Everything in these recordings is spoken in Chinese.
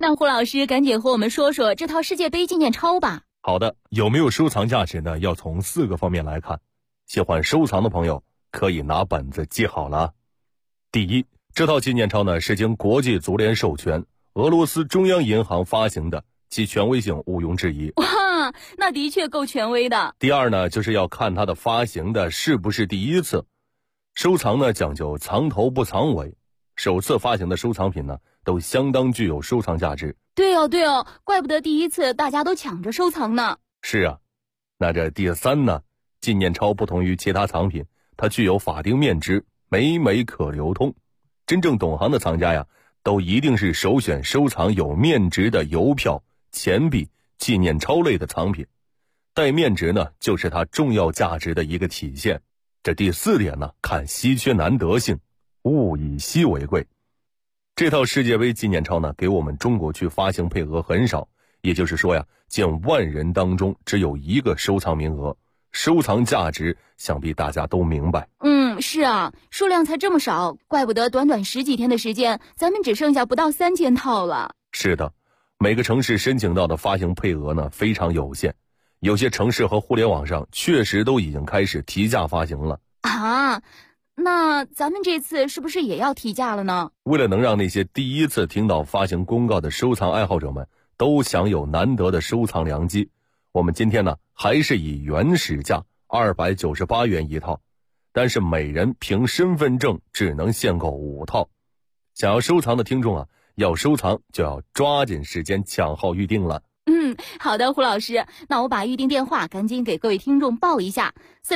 那胡老师赶紧和我们说说这套世界杯纪念钞吧。 好的，有没有收藏价值呢？要从4个方面来看。喜欢收藏的朋友可以拿本子记好了。第一，这套纪念钞呢是经国际足联授权，俄罗斯中央银行发行的，其权威性毋庸置疑。 哇，那的确够权威的。 第二呢，就是要看它的发行的是不是第一次。收藏呢讲究藏头不藏尾，首次发行的收藏品呢都相当具有收藏价值。 对哦，怪不得第一次大家都抢着收藏呢。 是啊，那这第三呢，纪念钞不同于其他藏品，它具有法定面值，每可流通。真正懂行的藏家呀，都一定是首选收藏有面值的邮票、钱币、纪念钞类的藏品。带面值呢，就是它重要价值的一个体现。这第4点呢，看稀缺难得性，物以稀为贵。这套世界杯纪念钞呢，给我们中国区发行配额很少，也就是说呀，近万人当中只有1个收藏名额，收藏价值想必大家都明白。 是啊，数量才这么少，怪不得短短10几天的时间，咱们只剩下不到3000套了。 是的，每个城市申请到的发行配额呢非常有限，有些城市和互联网上确实都已经开始提价发行了。 啊，那咱们这次是不是也要提价了呢？ 为了能让那些第一次听到发行公告的收藏爱好者们都享有难得的收藏良机，我们今天呢还是以原始价298元一套，但是每人凭身份证只能限购5套。想要收藏的听众啊，要收藏就要抓紧时间抢号预定了。 好的，胡老师，那我把预定电话赶紧给各位听众报一下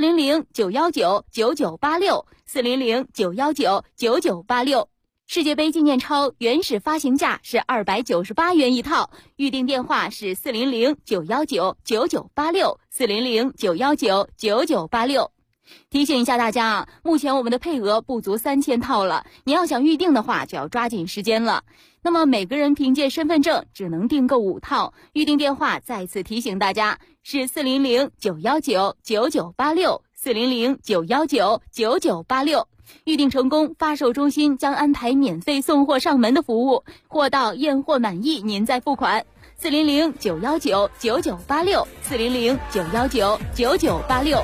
：400-919-9986，400-919-9986。世界杯纪念钞原始发行价是298元一套，预定电话是400-919-9986，400-919-9986。提醒一下大家啊，目前我们的配额不足3000套了，你要想预定的话就要抓紧时间了。那么每个人凭借身份证只能订购5套，预定电话再次提醒大家是400-919-9986，400-919-9986。预定成功，发售中心将安排免费送货上门的服务，货到验货满意您再付款。400-919-9986，400-919-9986。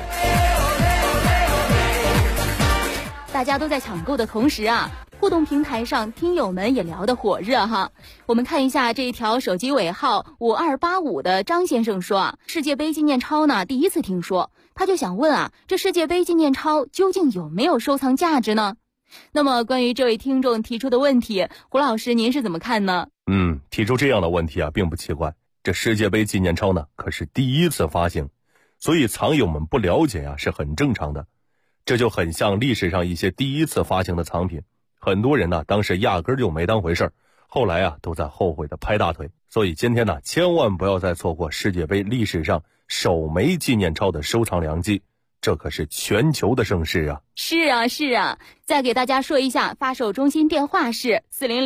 大家都在抢购的同时啊，互动平台上听友们也聊得火热哈。我们看一下这一条手机尾号5285的张先生说啊，世界杯纪念钞呢第一次听说，他就想问啊，这世界杯纪念钞究竟有没有收藏价值呢？那么关于这位听众提出的问题，胡老师您是怎么看呢？ 提出这样的问题啊并不奇怪，这世界杯纪念钞呢可是第一次发行，所以藏友们不了解啊是很正常的。这就很像历史上一些第一次发行的藏品，很多人呢当时压根就没当回事儿，后来啊都在后悔的拍大腿。所以今天呢千万不要再错过世界杯历史上首枚纪念钞的收藏良机，这可是全球的盛事啊。 是啊，再给大家说一下，发售中心电话是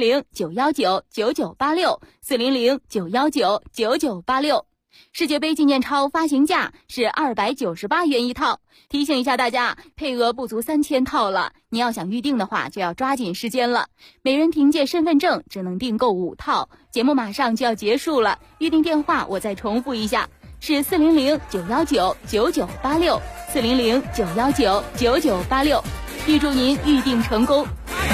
400-919-9986，400-919-9986。世界杯纪念钞发行价是298元一套，提醒一下大家，配额不足3000套了，你要想预定的话就要抓紧时间了。每人凭借身份证只能订购5套，节目马上就要结束了，预定电话我再重复一下，是400-919-9986，400-919-9986。预祝您预定成功。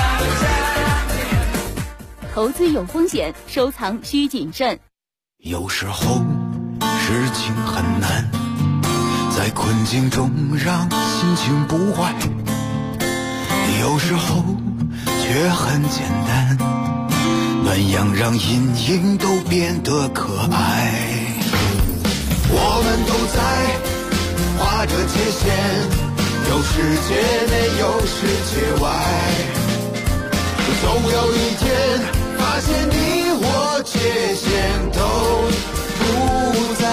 投资有风险，收藏需谨慎。 有时候事情很难，在困境中让心情不坏，有时候却很简单，暖阳让阴影都变得可爱。我们都在画着界限，有世界内有世界外，总有一天发现你我界限都不在。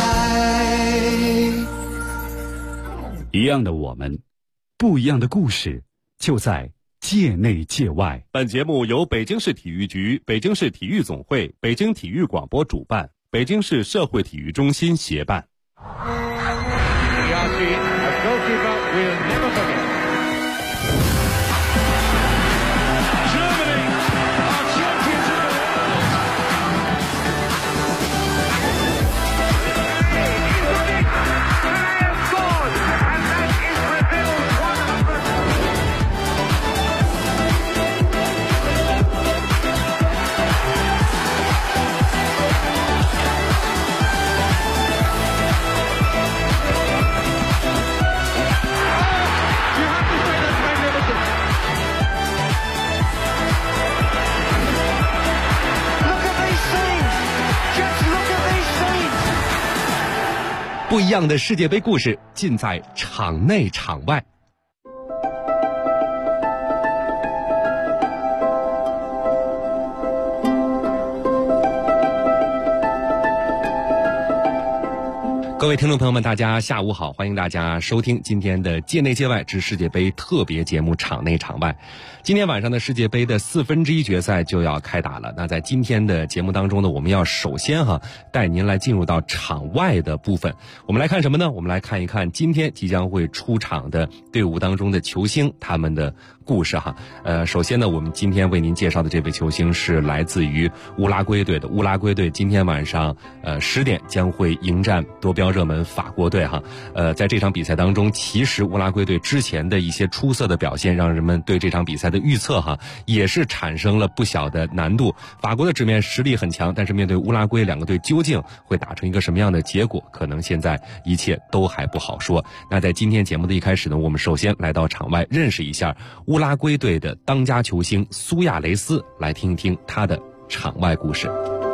一样的我们，不一样的故事，就在界内界外。 本节目由北京市体育局、北京市体育总会、北京体育广播主办，北京市社会体育中心协办。 不一样的世界杯故事尽在场内场外。各位听众朋友们，大家下午好，欢迎大家收听今天的界内界外之世界杯特别节目场内场外。今天晚上的世界杯的1/4决赛就要开打了。那在今天的节目当中呢，我们要首先带您来进入到场外的部分。我们来看什么呢？我们来看一看今天即将会出场的队伍当中的球星他们的故事首先呢，我们今天为您介绍的这位球星是来自于乌拉圭队的。乌拉圭队今天晚上10点将会迎战夺标热门法国队在这场比赛当中，其实乌拉圭队之前的一些出色的表现，让人们对这场比赛的预测也是产生了不小的难度。法国的纸面实力很强，但是面对乌拉圭，两个队究竟会打成一个什么样的结果，可能现在一切都还不好说。那在今天节目的一开始呢，我们首先来到场外认识一下乌拉圭队的当家球星苏亚雷斯，来听一听他的场外故事。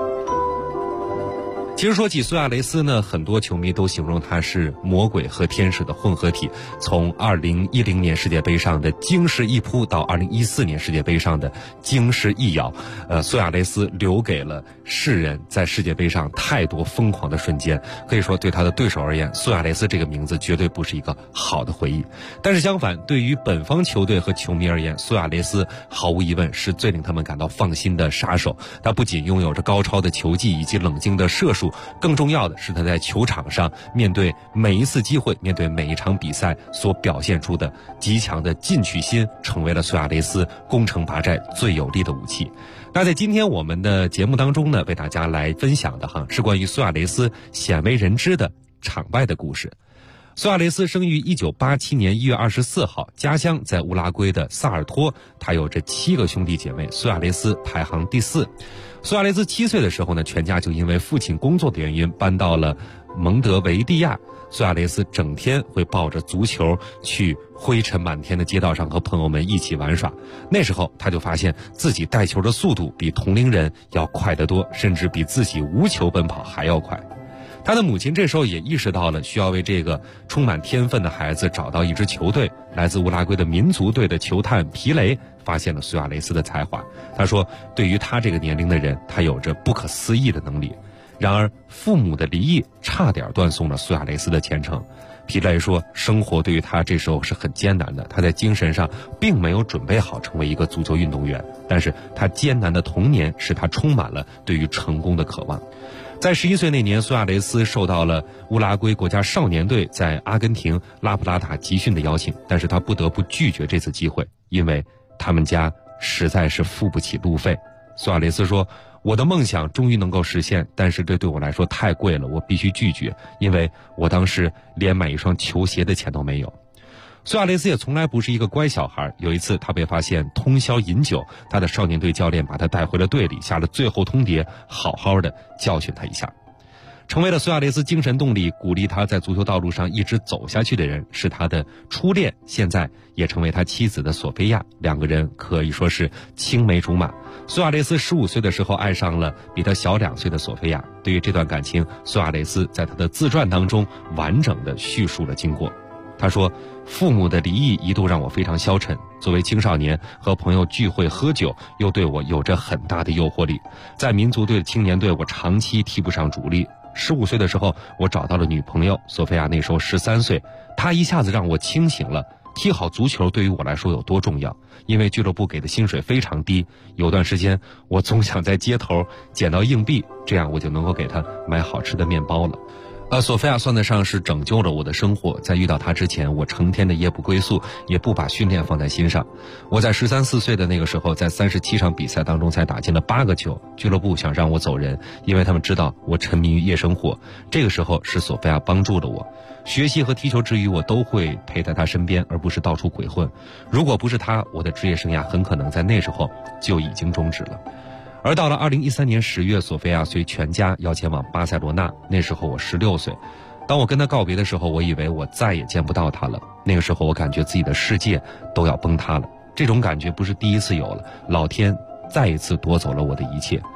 其实说起苏亚雷斯呢，很多球迷都形容他是魔鬼和天使的混合体。从2010年世界杯上的惊世一扑到2014年世界杯上的惊世一咬，苏亚雷斯留给了世人在世界杯上太多疯狂的瞬间。可以说对他的对手而言，苏亚雷斯这个名字绝对不是一个好的回忆。但是相反，对于本方球队和球迷而言，苏亚雷斯毫无疑问是最令他们感到放心的杀手。他不仅拥有着高超的球技以及冷静的射术，更重要的是他在球场上面对每一次机会，面对每一场比赛所表现出的极强的进取心，成为了苏亚雷斯攻城拔寨最有力的武器。那在今天我们的节目当中呢，为大家来分享的是关于苏亚雷斯鲜为人知的场外的故事。苏亚雷斯生于1987年1月24号，家乡在乌拉圭的萨尔托。他有着7个兄弟姐妹，苏亚雷斯排行第4。苏亚雷斯7岁的时候呢，全家就因为父亲工作的原因搬到了蒙德维利亚。苏亚雷斯整天会抱着足球去灰尘满天的街道上和朋友们一起玩耍。那时候他就发现自己带球的速度比同龄人要快得多，甚至比自己无球奔跑还要快。他的母亲这时候也意识到了需要为这个充满天分的孩子找到一支球队。来自乌拉圭的民族队的球探皮雷发现了苏亚雷斯的才华。他说，对于他这个年龄的人，他有着不可思议的能力。然而父母的离异差点断送了苏亚雷斯的前程。皮雷说，生活对于他这时候是很艰难的，他在精神上并没有准备好成为一个足球运动员，但是他艰难的童年使他充满了对于成功的渴望。在11岁那年，苏亚雷斯受到了乌拉圭国家少年队在阿根廷拉普拉塔集训的邀请，但是他不得不拒绝这次机会，因为他们家实在是付不起路费。苏亚雷斯说，我的梦想终于能够实现，但是这对我来说太贵了，我必须拒绝，因为我当时连买一双球鞋的钱都没有。苏亚雷斯也从来不是一个乖小孩。有一次他被发现通宵饮酒，他的少年队教练把他带回了队里，下了最后通牒，好好的教训他一下。成为了苏亚雷斯精神动力，鼓励他在足球道路上一直走下去的人是他的初恋，现在也成为他妻子的索菲亚。两个人可以说是青梅竹马。苏亚雷斯15岁的时候爱上了比他小2岁的索菲亚。对于这段感情，苏亚雷斯在他的自传当中完整的叙述了经过。他说，父母的离异一度让我非常消沉，作为青少年和朋友聚会喝酒又对我有着很大的诱惑力。在民族队的青年队，我长期踢不上主力。15岁的时候，我找到了女朋友索菲亚，那时候13岁，她一下子让我清醒了踢好足球对于我来说有多重要。因为俱乐部给的薪水非常低，有段时间我总想在街头捡到硬币，这样我就能够给她买好吃的面包了。索菲亚算得上是拯救了我的生活。在遇到她之前，我成天的夜不归宿，也不把训练放在心上。我在13、14岁的那个时候，在37场比赛当中才打进了8个球。俱乐部想让我走人，因为他们知道我沉迷于夜生活。这个时候是索菲亚帮助了我。学习和踢球之余，我都会陪在她身边，而不是到处鬼混。如果不是她，我的职业生涯很可能在那时候就已经终止了。而到了2013年10月，索菲亚随全家要前往巴塞罗那，那时候我16岁。当我跟她告别的时候，我以为我再也见不到她了。那个时候我感觉自己的世界都要崩塌了。这种感觉不是第一次有了，老天再一次夺走了我的一切。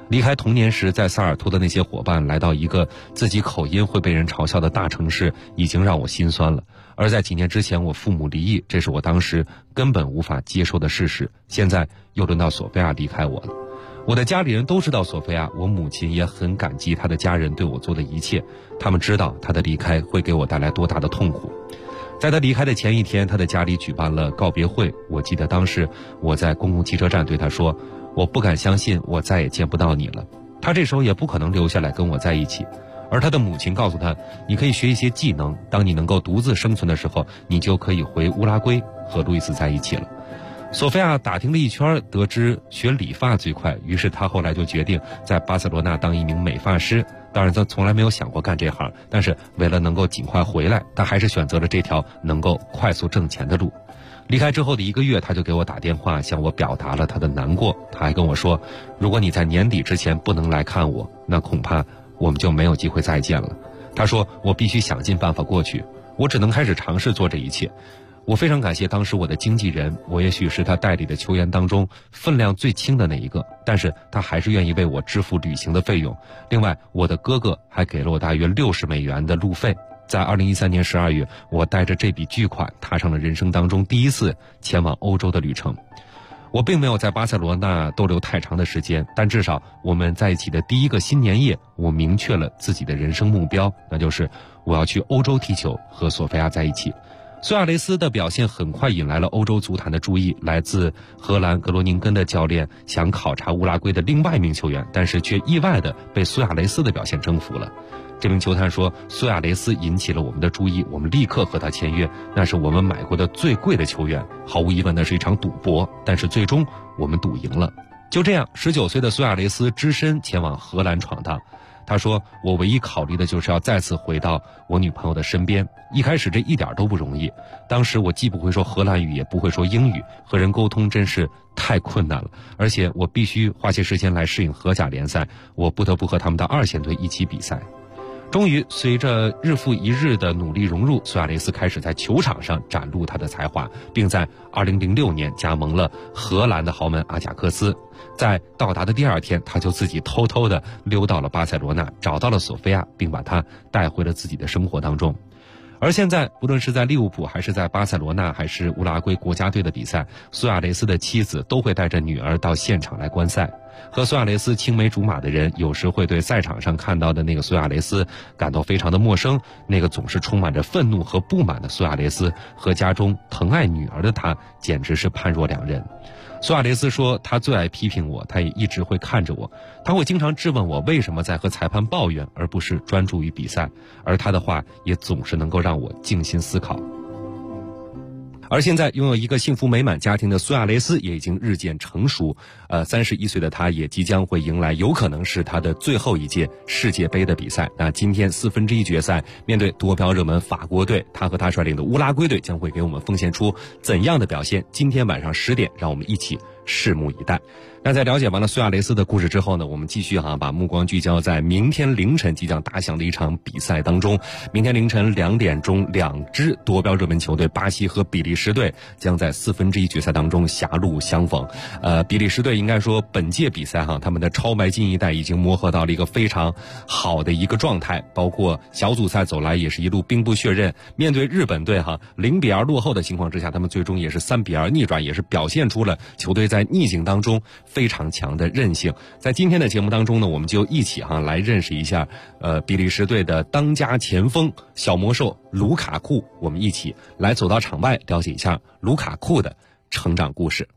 离开童年时在萨尔托的那些伙伴，来到一个自己口音会被人嘲笑的大城市，已经让我心酸了。而在几年之前我父母离异，这是我当时根本无法接受的事实。现在又轮到索菲亚离开我了。我的家里人都知道索菲亚，我母亲也很感激她的家人对我做的一切，他们知道她的离开会给我带来多大的痛苦。在她离开的前一天，她的家里举办了告别会，我记得当时我在公共汽车站对她说，我不敢相信我再也见不到你了。她这时候也不可能留下来跟我在一起，而她的母亲告诉她，你可以学一些技能，当你能够独自生存的时候，你就可以回乌拉圭和路易斯在一起了。索菲亚打听了一圈，得知学理发最快，于是她后来就决定在巴塞罗那当一名美发师。当然她从来没有想过干这行，但是为了能够尽快回来，她还是选择了这条能够快速挣钱的路。离开之后的1个月，她就给我打电话，向我表达了她的难过。她还跟我说，如果你在年底之前不能来看我，那恐怕我们就没有机会再见了。她说我必须想尽办法过去，我只能开始尝试做这一切。我非常感谢当时我的经纪人，我也许是他代理的球员当中分量最轻的那一个，但是他还是愿意为我支付旅行的费用。另外我的哥哥还给了我大约60美元的路费。在2013年12月，我带着这笔巨款踏上了人生当中第一次前往欧洲的旅程。我并没有在巴塞罗那逗留太长的时间，但至少我们在一起的第一个新年夜，我明确了自己的人生目标，那就是我要去欧洲踢球，和索菲亚在一起。苏亚雷斯的表现很快引来了欧洲足坛的注意，来自荷兰格罗宁根的教练想考察乌拉圭的另外一名球员，但是却意外地被苏亚雷斯的表现征服了。这名球探说，苏亚雷斯引起了我们的注意，我们立刻和他签约，那是我们买过的最贵的球员，毫无疑问那是一场赌博，但是最终我们赌赢了。就这样，19岁的苏亚雷斯只身前往荷兰闯荡。他说，我唯一考虑的就是要再次回到我女朋友的身边。一开始这一点都不容易，当时我既不会说荷兰语，也不会说英语，和人沟通真是太困难了，而且我必须花些时间来适应荷甲联赛，我不得不和他们的2线队一起比赛。终于，随着日复一日的努力融入，苏亚雷斯开始在球场上展露他的才华，并在2006年加盟了荷兰的豪门阿贾克斯。在到达的第2天，他就自己偷偷地溜到了巴塞罗那，找到了索菲亚，并把她带回了自己的生活当中。而现在，不论是在利物浦，还是在巴塞罗那，还是乌拉圭国家队的比赛，苏亚雷斯的妻子都会带着女儿到现场来观赛。和苏亚雷斯青梅竹马的人，有时会对赛场上看到的那个苏亚雷斯感到非常的陌生，那个总是充满着愤怒和不满的苏亚雷斯，和家中疼爱女儿的他，简直是判若两人。苏亚雷斯说，他最爱批评我，他也一直会看着我，他会经常质问我为什么在和裁判抱怨，而不是专注于比赛，而他的话也总是能够让我静心思考。而现在拥有一个幸福美满家庭的苏亚雷斯也已经日渐成熟，31岁的他也即将会迎来有可能是他的最后一届世界杯的比赛。那今天1/4决赛面对夺标热门法国队，他和他率领的乌拉圭队将会给我们奉献出怎样的表现？今天晚上10点，让我们一起拭目以待。那在了解完了苏亚雷斯的故事之后呢，我们继续把目光聚焦在明天凌晨即将打响的一场比赛当中。明天凌晨2点钟，2支夺标热门球队巴西和比利时队将在1/4决赛当中狭路相逢。比利时队应该说本届比赛他们的超白金一代已经磨合到了一个非常好的一个状态，包括小组赛走来也是一路兵不血刃，面对日本队0-2落后的情况之下，他们最终也是3-2逆转，也是表现出了球队在逆境当中非常强的韧性。在今天的节目当中呢，我们就一起来认识一下比利时队的当家前锋小魔兽卢卡库，我们一起来走到场外了解一下卢卡库的成长故事。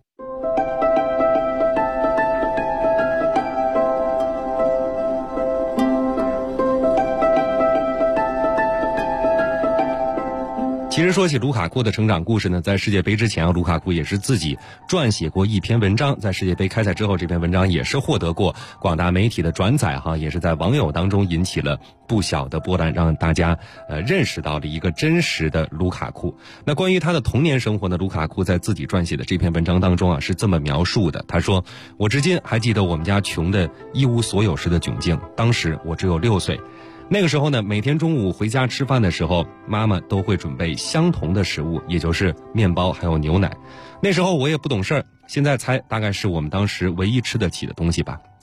其实说起卢卡库的成长故事呢，在世界杯之前卢卡库也是自己撰写过一篇文章，在世界杯开赛之后，这篇文章也是获得过广大媒体的转载也是在网友当中引起了不小的波澜，让大家认识到了一个真实的卢卡库。那关于他的童年生活呢，卢卡库在自己撰写的这篇文章当中是这么描述的，他说，我至今还记得我们家穷的一无所有时的窘境，当时我只有6岁。那个时候呢，每天中午回家吃饭的时候，妈妈都会准备相同的食物，也就是面包还有牛奶。那时候我也不懂事儿，现在猜大概是我们当时唯一吃得起的东西吧。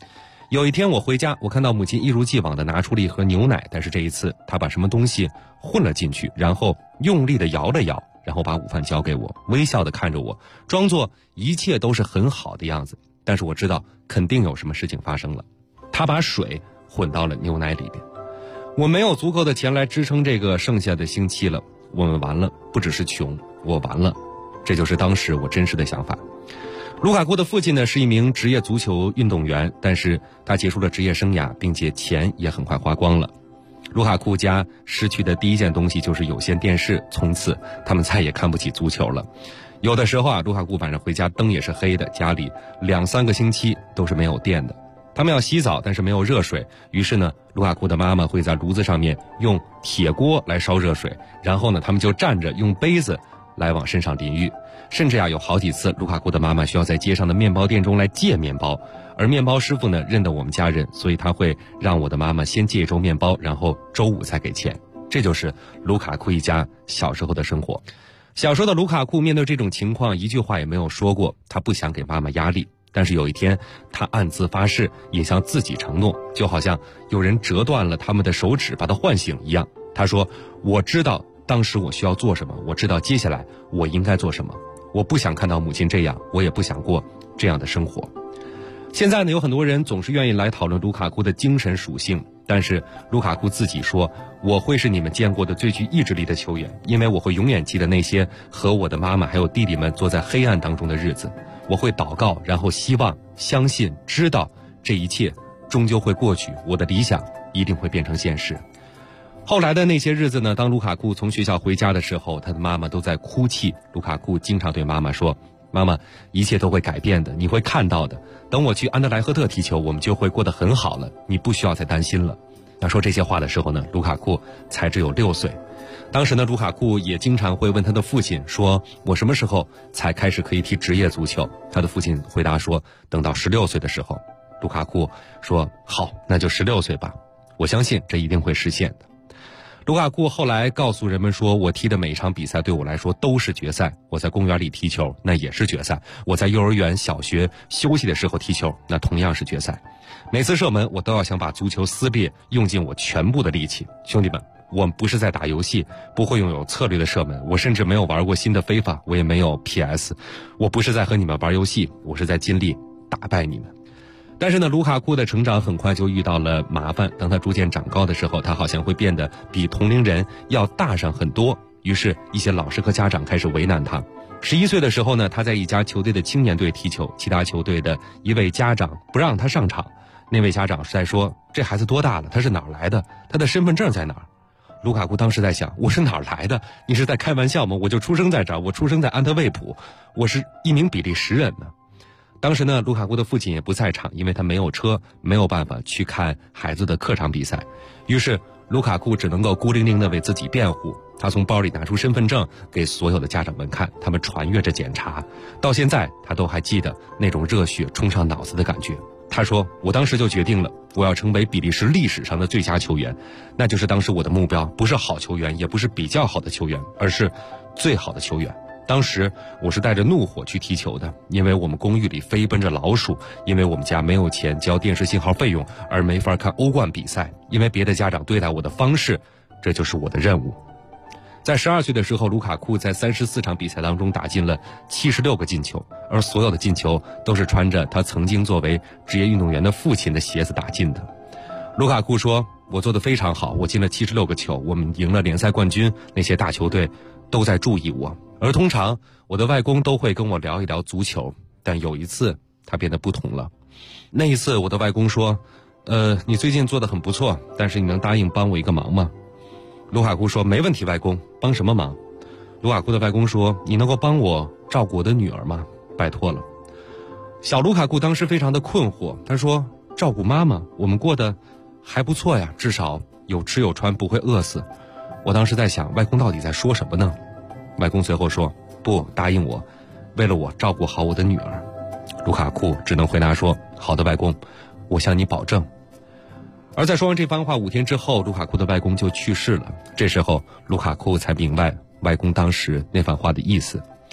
有一天我回家，我看到母亲一如既往地拿出了一盒牛奶，但是这一次她把什么东西混了进去，然后用力地摇了摇，然后把午饭交给我，微笑地看着我，装作一切都是很好的样子。但是我知道肯定有什么事情发生了，她把水混到了牛奶里边。我没有足够的钱来支撑这个剩下的星期了，我们完了，不只是穷，我完了。这就是当时我真实的想法。卢卡库的父亲呢是一名职业足球运动员，但是他结束了职业生涯，并且钱也很快花光了。卢卡库家失去的第一件东西就是有线电视，从此他们再也看不起足球了。有的时候啊，卢卡库晚上回家灯也是黑的，家里2-3个星期都是没有电的。他们要洗澡，但是没有热水，于是呢，卢卡库的妈妈会在炉子上面用铁锅来烧热水，然后呢，他们就站着用杯子来往身上淋浴。甚至有好几次卢卡库的妈妈需要在街上的面包店中来借面包，而面包师傅呢认得我们家人，所以他会让我的妈妈先借1周面包，然后周5再给钱。这就是卢卡库一家小时候的生活。小时候的卢卡库面对这种情况一句话也没有说过，他不想给妈妈压力。但是有一天他暗自发誓，也向自己承诺，就好像有人折断了他们的手指把他唤醒一样。他说，我知道当时我需要做什么，我知道接下来我应该做什么，我不想看到母亲这样，我也不想过这样的生活。现在呢，有很多人总是愿意来讨论卢卡库的精神属性，但是卢卡库自己说，我会是你们见过的最具意志力的球员，因为我会永远记得那些和我的妈妈还有弟弟们坐在黑暗当中的日子。我会祷告，然后希望、相信、知道这一切终究会过去，我的理想一定会变成现实。后来的那些日子呢，当卢卡库从学校回家的时候，他的妈妈都在哭泣。卢卡库经常对妈妈说，妈妈，一切都会改变的，你会看到的，等我去安德莱赫特踢球，我们就会过得很好了，你不需要再担心了。那说这些话的时候呢，卢卡库才只有6岁。当时呢，卢卡库也经常会问他的父亲说，我什么时候才开始可以踢职业足球？他的父亲回答说，等到16岁的时候。卢卡库说，好，那就16岁吧，我相信这一定会实现的。卢卡库后来告诉人们说，我踢的每一场比赛对我来说都是决赛，我在公园里踢球那也是决赛，我在幼儿园、小学休息的时候踢球那同样是决赛，每次射门我都要想把足球撕裂，用尽我全部的力气。兄弟们，我们不是在打游戏，不会拥有策略的射门，我甚至没有玩过新的非法，我也没有 PS， 我不是在和你们玩游戏，我是在尽力打败你们。但是呢，卢卡库的成长很快就遇到了麻烦。当他逐渐长高的时候，他好像会变得比同龄人要大上很多。于是，一些老师和家长开始为难他。11岁的时候呢，他在一家球队的青年队踢球，其他球队的一位家长不让他上场。那位家长是在说，这孩子多大了？他是哪儿来的？他的身份证在哪儿？卢卡库当时在想，我是哪儿来的？你是在开玩笑吗？我就出生在这儿，我出生在安特卫普，我是一名比利时人呢。当时呢，卢卡库的父亲也不在场，因为他没有车，没有办法去看孩子的客场比赛。于是卢卡库只能够孤零零地为自己辩护。他从包里拿出身份证给所有的家长们看，他们传阅着检查。到现在他都还记得那种热血冲上脑子的感觉。他说，我当时就决定了，我要成为比利时历史上的最佳球员，那就是当时我的目标，不是好球员，也不是比较好的球员，而是最好的球员。当时我是带着怒火去踢球的，因为我们公寓里飞奔着老鼠，因为我们家没有钱交电视信号费用而没法看欧冠比赛，因为别的家长对待我的方式，这就是我的任务。在12岁的时候，卢卡库在34场比赛当中打进了76个进球，而所有的进球都是穿着他曾经作为职业运动员的父亲的鞋子打进的。卢卡库说，我做得非常好，我进了76个球，我们赢了联赛冠军，那些大球队都在注意我。而通常我的外公都会跟我聊一聊足球，但有一次他变得不同了。那一次我的外公说，你最近做得很不错，但是你能答应帮我一个忙吗？卢卡库说，没问题，外公，帮什么忙？卢卡库的外公说，你能够帮我照顾我的女儿吗？拜托了。小卢卡库当时非常的困惑，他说，照顾妈妈，我们过得还不错呀，至少有吃有穿，不会饿死。我当时在想，外公到底在说什么呢？外公随后说，不，答应我，为了我照顾好我的女儿。卢卡库只能回答说，好的，外公，我向你保证。而在说完这番话5天之后，卢卡库的外公就去世了。这时候卢卡库才明白外公当时那番话的意思。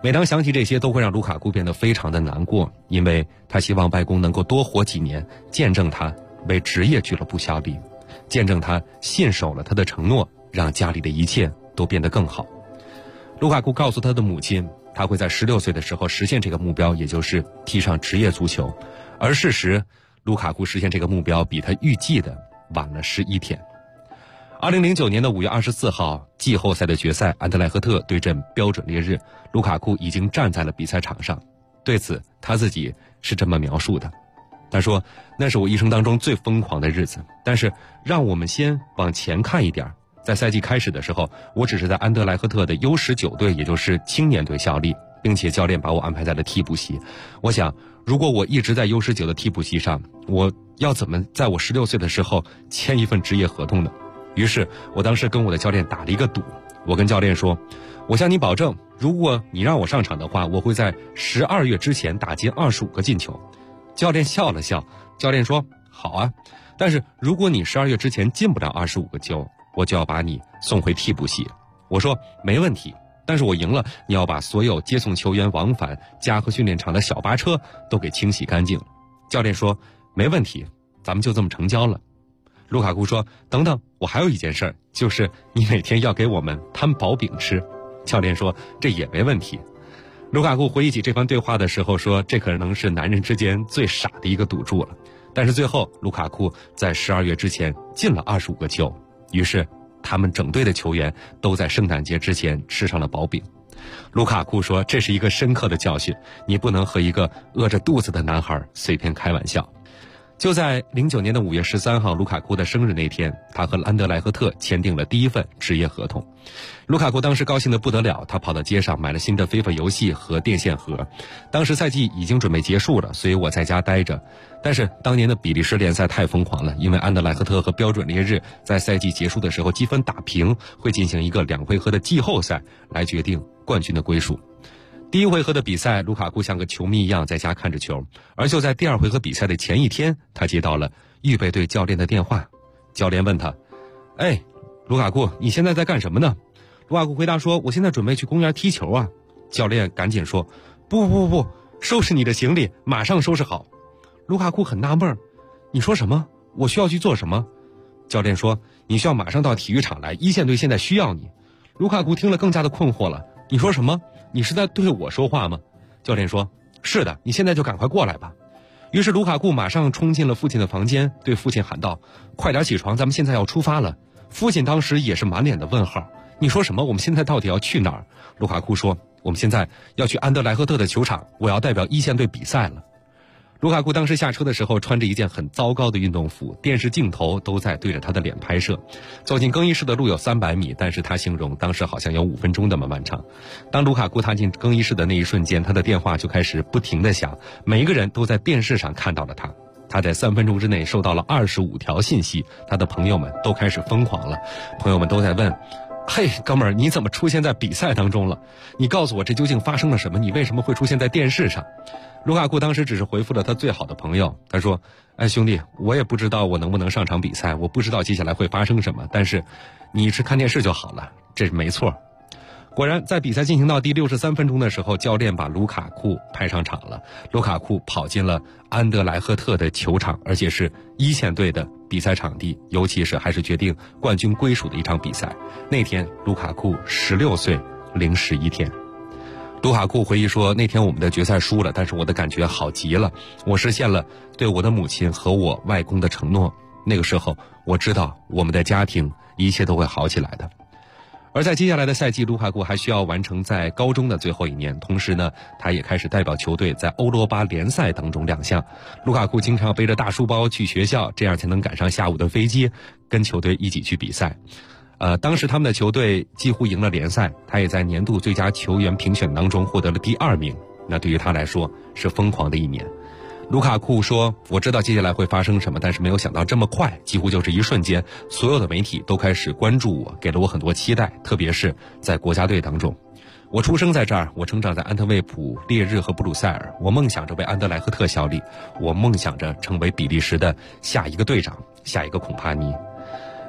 每当想起这些，都会让卢卡库变得非常的难过，因为他希望外公能够多活几年，见证他为职业俱乐部效力，见证他信守了他的承诺，让家里的一切都变得更好。卢卡库告诉他的母亲，他会在16岁的时候实现这个目标，也就是踢上职业足球。而事实，卢卡库实现这个目标比他预计的晚了11天。2009年的5月24号，季后赛的决赛，安德莱赫特对阵标准烈日，卢卡库已经站在了比赛场上。对此，他自己是这么描述的，他说：“那是我一生当中最疯狂的日子。但是，让我们先往前看一点。在赛季开始的时候，我只是在安德莱赫特的 U19 队，也就是青年队效力，并且教练把我安排在了替补席。我想，如果我一直在 U19 的替补席上，我要怎么在我16岁的时候签一份职业合同呢？于是我当时跟我的教练打了一个赌，我跟教练说，我向你保证，如果你让我上场的话，我会在12月之前打进25个进球。教练笑了笑，教练说，好啊，但是如果你12月之前进不了25个球，我就要把你送回替补席。我说没问题，但是我赢了，你要把所有接送球员往返家和训练场的小巴车都给清洗干净。教练说没问题，咱们就这么成交了。卢卡库说，等等，我还有一件事，就是你每天要给我们摊薄饼吃。教练说这也没问题。卢卡库回忆起这番对话的时候说，这可能是男人之间最傻的一个赌注了。但是最后卢卡库在12月之前进了25个球，于是他们整队的球员都在圣诞节之前吃上了薄饼。卢卡库说，这是一个深刻的教训，你不能和一个饿着肚子的男孩随便开玩笑。就在09年的5月13号，卢卡库的生日那天，他和安德莱赫特签订了第一份职业合同。卢卡库当时高兴得不得了，他跑到街上买了新的FIFA游戏和电线盒。当时赛季已经准备结束了，所以我在家待着。但是当年的比利时联赛太疯狂了，因为安德莱赫特和标准烈日在赛季结束的时候积分打平，会进行一个2回合的季后赛来决定冠军的归属。第一回合的比赛，卢卡库像个球迷一样在家看着球，而就在第2回合比赛的前一天，他接到了预备队教练的电话。教练问他，卢卡库，你现在在干什么呢？卢卡库回答说，我现在准备去公园踢球啊。教练赶紧说，不，收拾你的行李，马上收拾好。卢卡库很纳闷，你说什么？我需要去做什么？教练说，你需要马上到体育场来，一线队现在需要你。卢卡库听了更加的困惑了，你说什么？你是在对我说话吗？教练说，是的，你现在就赶快过来吧。于是卢卡库马上冲进了父亲的房间，对父亲喊道，快点起床，咱们现在要出发了。父亲当时也是满脸的问号，你说什么？我们现在到底要去哪儿？卢卡库说，我们现在要去安德莱赫特的球场，我要代表一线队比赛了。卢卡库当时下车的时候穿着一件很糟糕的运动服，电视镜头都在对着他的脸拍摄。走进更衣室的路有300米，但是他形容当时好像有5分钟那么漫长。当卢卡库踏进更衣室的那一瞬间，他的电话就开始不停地响，每一个人都在电视上看到了他。他在3分钟之内收到了25条信息，他的朋友们都开始疯狂了。朋友们都在问，嘿，哥们儿，你怎么出现在比赛当中了？你告诉我这究竟发生了什么？你为什么会出现在电视上？卢卡库当时只是回复了他最好的朋友，他说，兄弟，我也不知道我能不能上场比赛，我不知道接下来会发生什么，但是你一直看电视就好了，这是没错。果然在比赛进行到第63分钟的时候，教练把卢卡库派上场了。卢卡库跑进了安德莱赫特的球场，而且是一线队的比赛场地，尤其是还是决定冠军归属的一场比赛。那天卢卡库16岁零11天。卢卡库回忆说，那天我们的决赛输了，但是我的感觉好极了，我实现了对我的母亲和我外公的承诺。那个时候我知道我们的家庭一切都会好起来的。而在接下来的赛季，卢卡库还需要完成在高中的最后一年，同时呢，他也开始代表球队在欧罗巴联赛当中亮相。卢卡库经常背着大书包去学校，这样才能赶上下午的飞机，跟球队一起去比赛。当时他们的球队几乎赢了联赛，他也在年度最佳球员评选当中获得了第2名。那对于他来说是疯狂的一年。卢卡库说，我知道接下来会发生什么，但是没有想到这么快，几乎就是一瞬间，所有的媒体都开始关注我，给了我很多期待，特别是在国家队当中。我出生在这儿，我成长在安特卫普、烈日和布鲁塞尔，我梦想着为安德莱赫特效力，我梦想着成为比利时的下一个队长，下一个孔帕尼。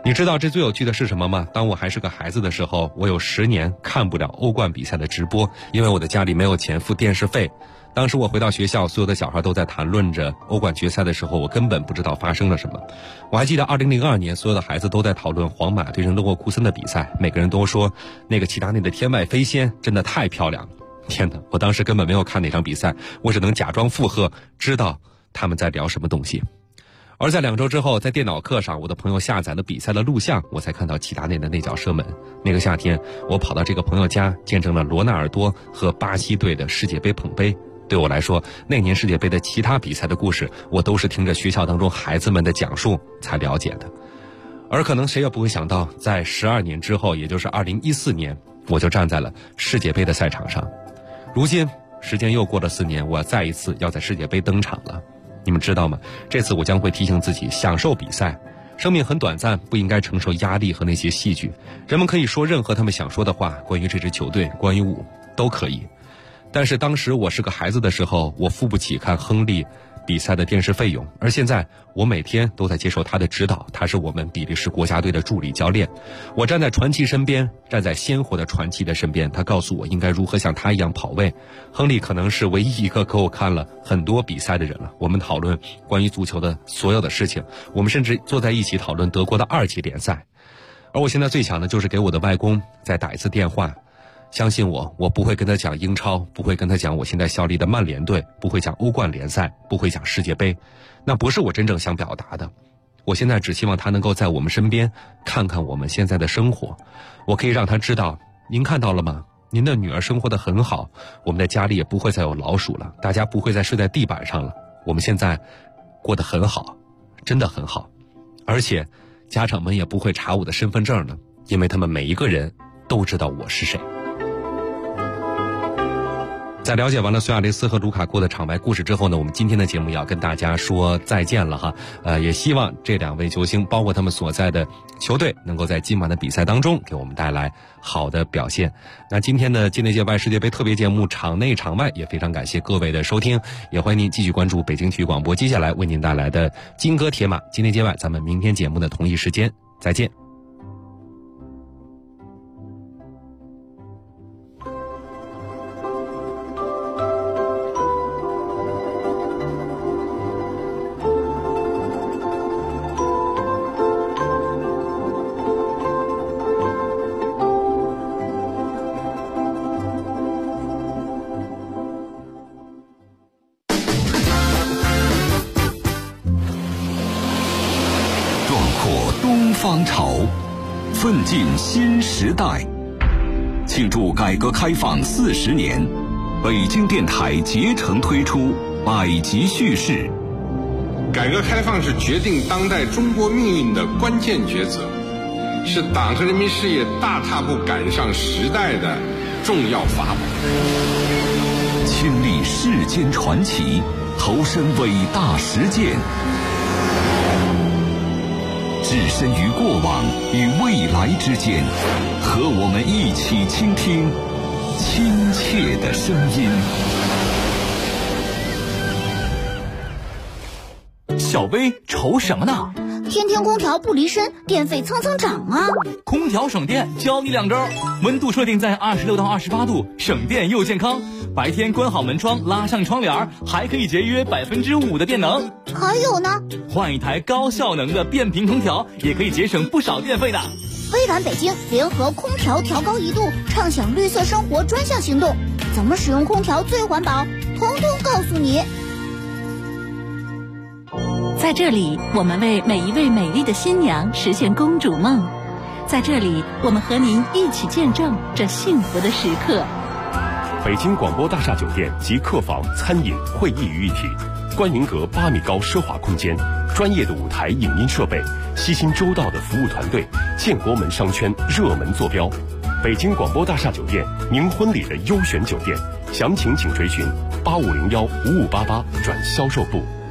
你知道这最有趣的是什么吗？当我还是个孩子的时候，我有10年看不了欧冠比赛的直播，因为我的家里没有钱付电视费。当时我回到学校，所有的小孩都在谈论着欧冠决赛的时候，我根本不知道发生了什么。我还记得2002年，所有的孩子都在讨论皇马对阵勒沃库森的比赛，每个人都说那个齐达内的天外飞仙真的太漂亮了。天哪，我当时根本没有看那场比赛，我只能假装附和，知道他们在聊什么东西。而在2周之后，在电脑课上，我的朋友下载了比赛的录像，我才看到齐达内的那脚射门。那个夏天，我跑到这个朋友家，见证了罗纳尔多和巴西队的世界杯捧杯。对我来说，那年世界杯的其他比赛的故事，我都是听着学校当中孩子们的讲述才了解的。而可能谁也不会想到，在12年之后，也就是2014年，我就站在了世界杯的赛场上。如今时间又过了4年，我再一次要在世界杯登场了。你们知道吗？这次我将会提醒自己享受比赛，生命很短暂，不应该承受压力和那些戏剧。人们可以说任何他们想说的话，关于这支球队，关于我，都可以。但是当时我是个孩子的时候，我付不起看亨利比赛的电视费用，而现在我每天都在接受他的指导，他是我们比利时国家队的助理教练。我站在传奇身边，站在鲜活的传奇的身边，他告诉我应该如何像他一样跑位。亨利可能是唯一一个给我看了很多比赛的人了。我们讨论关于足球的所有的事情，我们甚至坐在一起讨论德国的2级联赛。而我现在最想的就是给我的外公再打一次电话。相信我，我不会跟他讲英超，不会跟他讲我现在效力的曼联队，不会讲欧冠联赛，不会讲世界杯，那不是我真正想表达的。我现在只希望他能够在我们身边看看我们现在的生活，我可以让他知道，您看到了吗？您的女儿生活得很好，我们的家里也不会再有老鼠了，大家不会再睡在地板上了，我们现在过得很好，真的很好。而且家长们也不会查我的身份证了，因为他们每一个人都知道我是谁。在了解完了苏亚雷斯和卢卡库的场外故事之后呢，我们今天的节目要跟大家说再见了哈。也希望这2位球星，包括他们所在的球队，能够在今晚的比赛当中给我们带来好的表现。那今天的境内界外世界杯特别节目场内场外也非常感谢各位的收听，也欢迎您继续关注北京体育广播接下来为您带来的金戈铁马境内界外，咱们明天节目的同一时间再见。 方潮，奋进新时代。庆祝改革开放40年，北京电台竭诚推出百集叙事。 改革开放是决定当代中国命运的关键抉择，是党和人民事业大踏步赶上时代的重要法宝。 亲历世间传奇，投身伟大实践，置身于过往与未来之间，和我们一起倾听亲切的声音。 小薇愁什么呢？ 天天空调不离身，电费蹭蹭涨啊！ 空调省电，教你2招：温度设定在26到28度，省电又健康。白天关好门窗，拉上窗帘，还可以节约5%的电能。 还有呢， 换一台高效能的变频空调，也可以节省不少电费的。 微软北京联合空调调高1度，畅享绿色生活专项行动，怎么使用空调最环保，统统告诉你。 在这里，我们为每一位美丽的新娘实现公主梦。在这里，我们和您一起见证这幸福的时刻。 北京广播大厦酒店集客房、餐饮、会议于一体，观云阁8米高奢华空间，专业的舞台影音设备，悉心周到的服务团队，建国门商圈热门坐标。北京广播大厦酒店，您婚礼的优选酒店，详情请垂询85015588转销售部。